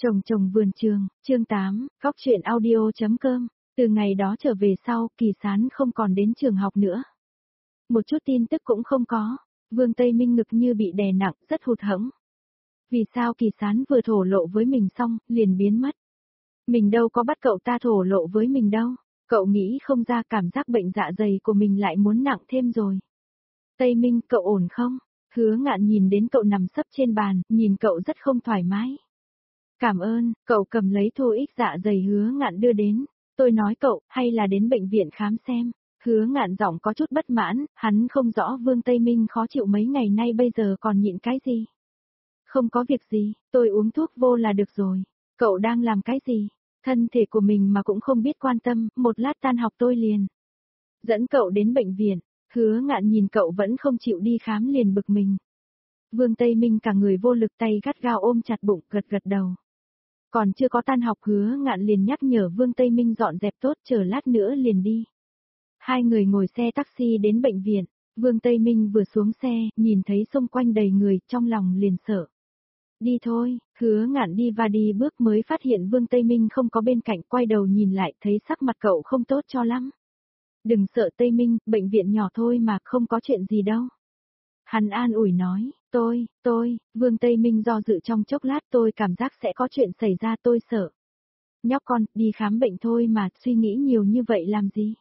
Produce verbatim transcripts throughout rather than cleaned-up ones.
Trồng trồng vườn trường, chương tám, góc truyện audio.com. Từ ngày đó trở về sau, Kỳ Sán không còn đến trường học nữa. Một chút tin tức cũng không có, Vương Tây Minh ngực như bị đè nặng, rất hụt hẫng. Vì sao Kỳ Sán vừa thổ lộ với mình xong, liền biến mất? Mình đâu có bắt cậu ta thổ lộ với mình đâu, cậu nghĩ không ra cảm giác bệnh dạ dày của mình lại muốn nặng thêm rồi. Tây Minh, cậu ổn không? Hứa Ngạn nhìn đến cậu nằm sấp trên bàn, nhìn cậu rất không thoải mái. Cảm ơn, cậu cầm lấy thô ích dạ dày Hứa Ngạn đưa đến. Tôi nói cậu, hay là đến bệnh viện khám xem. Hứa Ngạn giọng có chút bất mãn, hắn không rõ Vương Tây Minh khó chịu mấy ngày nay bây giờ còn nhịn cái gì. Không có việc gì, tôi uống thuốc vô là được rồi. Cậu đang làm cái gì? Thân thể của mình mà cũng không biết quan tâm, một lát tan học tôi liền dẫn cậu đến bệnh viện. Hứa Ngạn nhìn cậu vẫn không chịu đi khám liền bực mình. Vương Tây Minh cả người vô lực, tay gắt gao ôm chặt bụng, gật gật đầu. Còn chưa có tan học Hứa Ngạn liền nhắc nhở Vương Tây Minh dọn dẹp tốt, chờ lát nữa liền đi. Hai người ngồi xe taxi đến bệnh viện. Vương Tây Minh vừa xuống xe, nhìn thấy xung quanh đầy người, trong lòng liền sợ. Đi thôi, Hứa Ngạn đi và đi bước mới phát hiện Vương Tây Minh không có bên cạnh, quay đầu nhìn lại thấy sắc mặt cậu không tốt cho lắm. Đừng sợ Tây Minh, bệnh viện nhỏ thôi mà, không có chuyện gì đâu. Hắn an ủi nói, tôi, tôi, Vương Tây Minh do dự trong chốc lát, tôi cảm giác sẽ có chuyện xảy ra, tôi sợ. Nhóc con, đi khám bệnh thôi mà, suy nghĩ nhiều như vậy làm gì?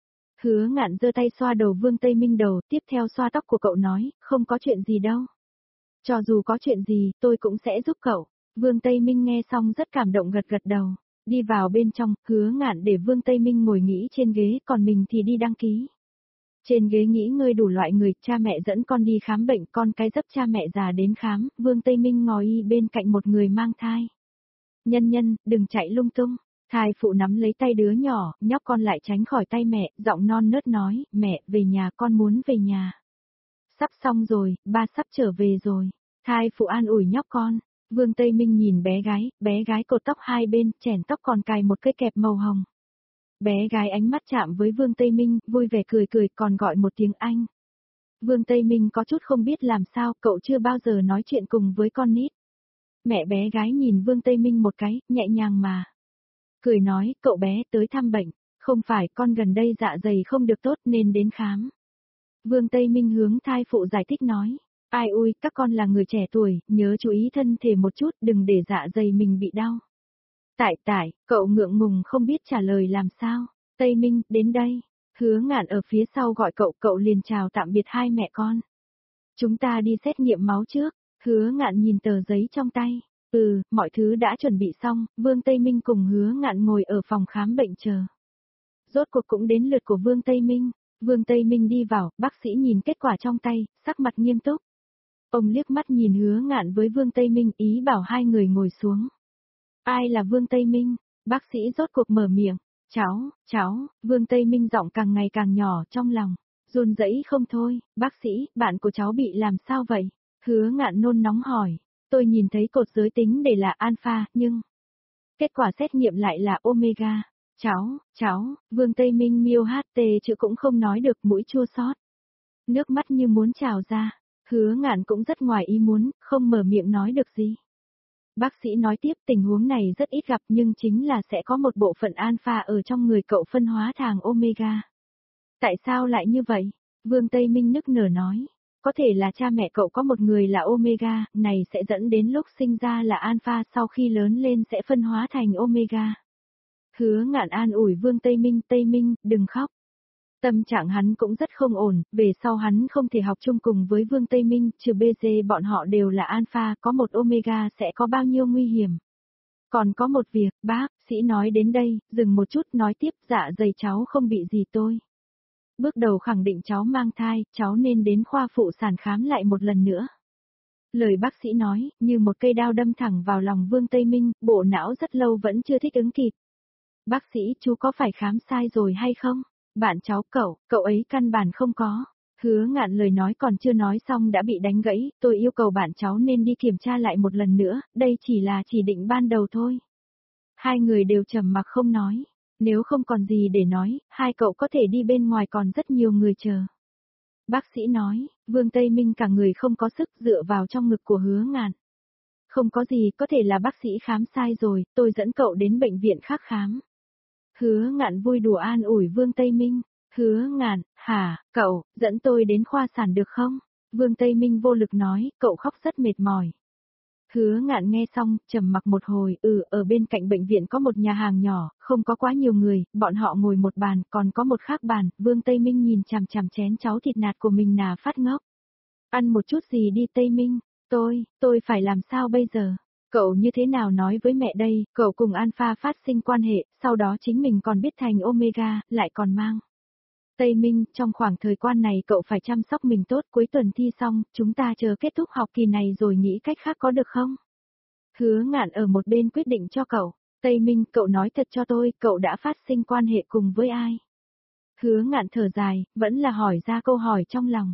Hứa Ngạn giơ tay xoa đầu Vương Tây Minh đầu, tiếp theo xoa tóc của cậu nói, không có chuyện gì đâu. Cho dù có chuyện gì, tôi cũng sẽ giúp cậu. Vương Tây Minh nghe xong rất cảm động, gật gật đầu. Đi vào bên trong, Hứa Ngạn để Vương Tây Minh ngồi nghỉ trên ghế, còn mình thì đi đăng ký. Trên ghế nghỉ ngơi đủ loại người, cha mẹ dẫn con đi khám bệnh, con cái dấp cha mẹ già đến khám, Vương Tây Minh ngồi y bên cạnh một người mang thai. Nhân nhân, đừng chạy lung tung. Thai phụ nắm lấy tay đứa nhỏ, nhóc con lại tránh khỏi tay mẹ, giọng non nớt nói, mẹ, về nhà, con muốn về nhà. Sắp xong rồi, ba sắp trở về rồi. Thai phụ an ủi nhóc con. Vương Tây Minh nhìn bé gái, bé gái cột tóc hai bên, chèn tóc còn cài một cây kẹp màu hồng. Bé gái ánh mắt chạm với Vương Tây Minh, vui vẻ cười cười, còn gọi một tiếng anh. Vương Tây Minh có chút không biết làm sao, cậu chưa bao giờ nói chuyện cùng với con nít. Mẹ bé gái nhìn Vương Tây Minh một cái, nhẹ nhàng mà. Cười nói, cậu bé tới thăm bệnh, không phải con gần đây dạ dày không được tốt nên đến khám. Vương Tây Minh hướng thai phụ giải thích nói, ai ui, các con là người trẻ tuổi, nhớ chú ý thân thể một chút, đừng để dạ dày mình bị đau. Tại tại, cậu ngượng ngùng không biết trả lời làm sao. Tây Minh, đến đây. Hứa Ngạn ở phía sau gọi cậu, cậu liền chào tạm biệt hai mẹ con. Chúng ta đi xét nghiệm máu trước. Hứa Ngạn nhìn tờ giấy trong tay. Ừ, mọi thứ đã chuẩn bị xong, Vương Tây Minh cùng Hứa Ngạn ngồi ở phòng khám bệnh chờ. Rốt cuộc cũng đến lượt của Vương Tây Minh. Vương Tây Minh đi vào, bác sĩ nhìn kết quả trong tay, sắc mặt nghiêm túc. Ông liếc mắt nhìn Hứa Ngạn với Vương Tây Minh, ý bảo hai người ngồi xuống. Ai là Vương Tây Minh? Bác sĩ rốt cuộc mở miệng. Cháu, cháu, Vương Tây Minh giọng càng ngày càng nhỏ trong lòng. Run rẩy không thôi, bác sĩ, bạn của cháu bị làm sao vậy? Hứa Ngạn nôn nóng hỏi. Tôi nhìn thấy cột giới tính để là alpha, nhưng kết quả xét nghiệm lại là omega. Cháu, cháu, Vương Tây Minh miêu hát tê chữ cũng không nói được, mũi chua xót. Nước mắt như muốn trào ra. Hứa Ngạn cũng rất ngoài ý muốn, không mở miệng nói được gì. Bác sĩ nói tiếp, tình huống này rất ít gặp nhưng chính là sẽ có một bộ phận alpha ở trong người cậu phân hóa thành omega. Tại sao lại như vậy? Vương Tây Minh nức nở nói. Có thể là cha mẹ cậu có một người là omega, này sẽ dẫn đến lúc sinh ra là alpha, sau khi lớn lên sẽ phân hóa thành omega. Hứa Ngạn an ủi Vương Tây Minh, Tây Minh, đừng khóc. Tâm trạng hắn cũng rất không ổn, về sau hắn không thể học chung cùng với Vương Tây Minh, trừ bê giê bọn họ đều là alpha, có một omega sẽ có bao nhiêu nguy hiểm. Còn có một việc, bác sĩ nói đến đây, dừng một chút nói tiếp, dạ dày cháu không bị gì tôi. Bước đầu khẳng định cháu mang thai, cháu nên đến khoa phụ sản khám lại một lần nữa. Lời bác sĩ nói, như một cây đao đâm thẳng vào lòng Vương Tây Minh, bộ não rất lâu vẫn chưa thích ứng kịp. Bác sĩ, chú có phải khám sai rồi hay không? Bạn cháu cậu, cậu ấy căn bản không có. Hứa Ngạn lời nói còn chưa nói xong đã bị đánh gãy, tôi yêu cầu bạn cháu nên đi kiểm tra lại một lần nữa, đây chỉ là chỉ định ban đầu thôi. Hai người đều trầm mặc không nói, nếu không còn gì để nói, hai cậu có thể đi bên ngoài, còn rất nhiều người chờ. Bác sĩ nói, Vương Tây Minh cả người không có sức, dựa vào trong ngực của Hứa Ngạn. Không có gì, có thể là bác sĩ khám sai rồi, tôi dẫn cậu đến bệnh viện khác khám. Hứa Ngạn vui đùa an ủi Vương Tây Minh. Hứa Ngạn, hả, cậu, dẫn tôi đến khoa sản được không? Vương Tây Minh vô lực nói, cậu khóc rất mệt mỏi. Hứa Ngạn nghe xong, trầm mặc một hồi, ừ, ở bên cạnh bệnh viện có một nhà hàng nhỏ, không có quá nhiều người, bọn họ ngồi một bàn, còn có một khác bàn, Vương Tây Minh nhìn chằm chằm chén cháo thịt nạc của mình nà phát ngốc. Ăn một chút gì đi Tây Minh, tôi, tôi phải làm sao bây giờ? Cậu như thế nào nói với mẹ đây, cậu cùng Alpha phát sinh quan hệ, sau đó chính mình còn biết thành Omega, lại còn mang. Tây Minh, trong khoảng thời quan này cậu phải chăm sóc mình tốt, cuối tuần thi xong, chúng ta chờ kết thúc học kỳ này rồi nghĩ cách khác có được không? Hứa Ngạn ở một bên quyết định cho cậu. Tây Minh, cậu nói thật cho tôi, cậu đã phát sinh quan hệ cùng với ai? Hứa Ngạn thở dài, vẫn là hỏi ra câu hỏi trong lòng.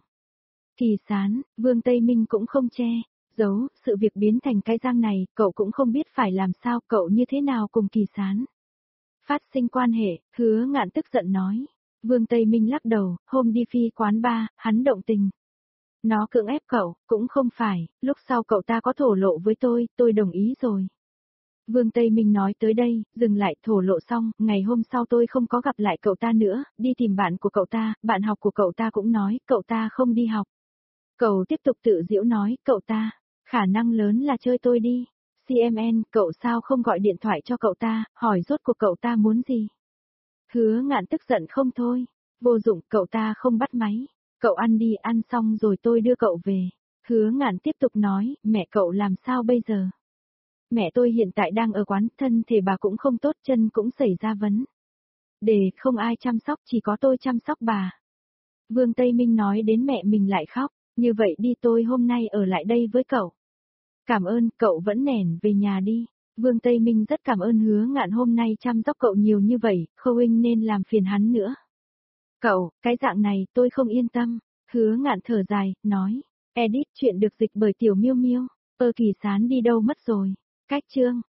Kỳ Sán, Vương Tây Minh cũng không che, giấu, sự việc biến thành cái răng này, cậu cũng không biết phải làm sao, cậu như thế nào cùng Kỳ Sán. Phát sinh quan hệ, Hứa Ngạn tức giận nói. Vương Tây Minh lắc đầu, hôm đi phi quán bar, hắn động tình. Nó cưỡng ép cậu, cũng không phải, lúc sau cậu ta có thổ lộ với tôi, tôi đồng ý rồi. Vương Tây Minh nói tới đây, dừng lại thổ lộ xong, ngày hôm sau tôi không có gặp lại cậu ta nữa, đi tìm bạn của cậu ta, bạn học của cậu ta cũng nói, cậu ta không đi học. Cậu tiếp tục tự giễu nói, cậu ta, khả năng lớn là chơi tôi đi. xê em en, cậu sao không gọi điện thoại cho cậu ta, hỏi rốt cuộc cậu ta muốn gì? Hứa Ngạn tức giận không thôi, vô dụng, cậu ta không bắt máy. Cậu ăn đi, ăn xong rồi tôi đưa cậu về. Hứa Ngạn tiếp tục nói, mẹ cậu làm sao bây giờ? Mẹ tôi hiện tại đang ở quán, thân thể bà cũng không tốt, chân cũng xảy ra vấn đề, không ai chăm sóc, chỉ có tôi chăm sóc bà. Vương Tây Minh nói đến mẹ mình lại khóc, như vậy đi, tôi hôm nay ở lại đây với cậu. Cảm ơn, cậu vẫn nẻn về nhà đi. Vương Tây Minh rất cảm ơn Hứa Ngạn hôm nay chăm sóc cậu nhiều như vậy, Khâu Huynh nên làm phiền hắn nữa. Cậu, cái dạng này tôi không yên tâm. Hứa Ngạn thở dài, nói. Edit chuyện được dịch bởi Tiểu Miêu Miêu. Ơ Kỳ Sán đi đâu mất rồi? Cách chương.